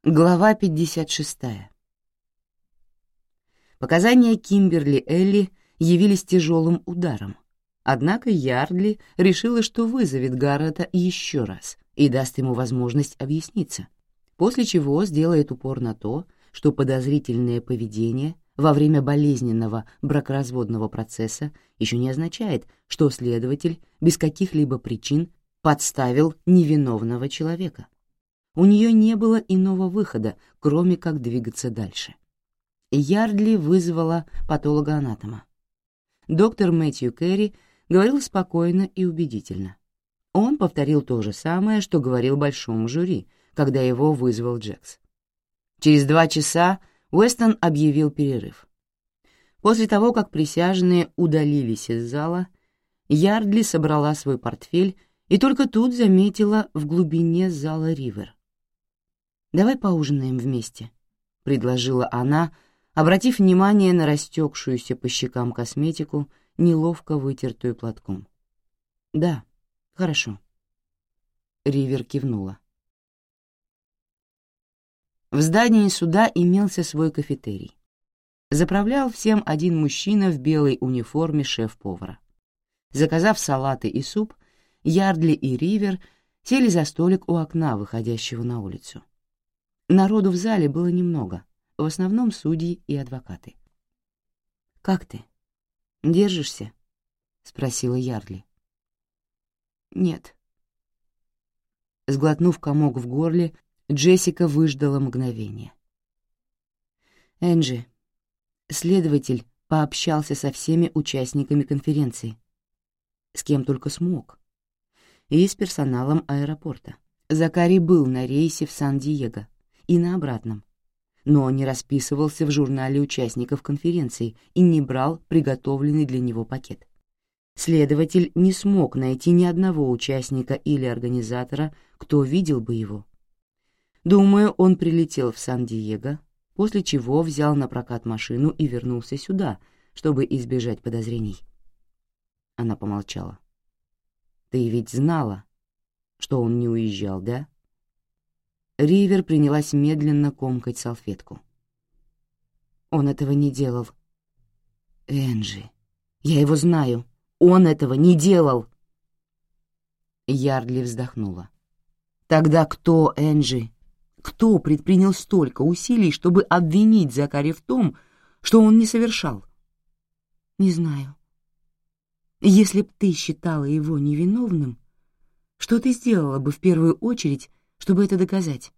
Глава 56. Показания Кимберли Элли явились тяжелым ударом, однако Ярдли решила, что вызовет Гаррета еще раз и даст ему возможность объясниться, после чего сделает упор на то, что подозрительное поведение во время болезненного бракоразводного процесса еще не означает, что следователь без каких-либо причин подставил невиновного человека. У нее не было иного выхода, кроме как двигаться дальше. Ярдли вызвала патологоанатома. Доктор Мэтью Керри говорил спокойно и убедительно. Он повторил то же самое, что говорил большому жюри, когда его вызвал Джекс. Через 2 часа Уэстон объявил перерыв. После того, как присяжные удалились из зала, Ярдли собрала свой портфель и только тут заметила в глубине зала Ривер. «Давай поужинаем вместе», — предложила она, обратив внимание на растекшуюся по щекам косметику, неловко вытертую платком. «Да, хорошо». Ривер кивнула. В здании суда имелся свой кафетерий. Заправлял всем один мужчина в белой униформе шеф-повара. Заказав салаты и суп, Ярдли и Ривер сели за столик у окна, выходящего на улицу. Народу в зале было немного, в основном судьи и адвокаты. «Как ты? Держишься?» — спросила Ярдли. «Нет». Сглотнув комок в горле, Джессика выждала мгновение. «Энджи, следователь пообщался со всеми участниками конференции, с кем только смог, и с персоналом аэропорта. Закари был на рейсе в Сан-Диего и на обратном, но не расписывался в журнале участников конференции и не брал приготовленный для него пакет. Следователь не смог найти ни одного участника или организатора, кто видел бы его. Думаю, он прилетел в Сан-Диего, после чего взял на прокат машину и вернулся сюда, чтобы избежать подозрений». Она помолчала. «Ты ведь знала, что он не уезжал, да?» Ривер принялась медленно комкать салфетку. «Он этого не делал». «Энджи, я его знаю. Он этого не делал!» Ярдли вздохнула. «Тогда кто, Энджи? Кто предпринял столько усилий, чтобы обвинить Закари в том, что он не совершал?» «Не знаю. Если б ты считала его невиновным, что ты сделала бы в первую очередь, чтобы это доказать?»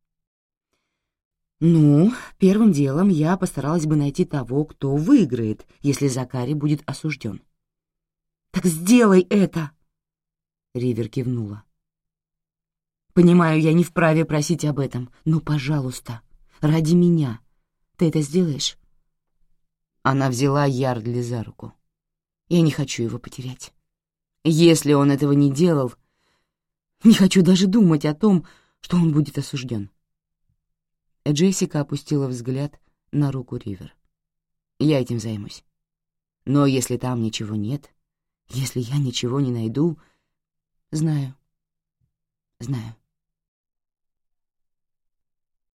«Ну, первым делом я постаралась бы найти того, кто выиграет, если Закари будет осужден». «Так сделай это!» Ривер кивнула. «Понимаю, я не вправе просить об этом, но, пожалуйста, ради меня, ты это сделаешь?» Она взяла Ярдли за руку. «Я не хочу его потерять. Если он этого не делал, не хочу даже думать о том, что он будет осужден». Джессика опустила взгляд на руку Ривер. «Я этим займусь. Но если там ничего нет, если я ничего не найду...» «Знаю, знаю».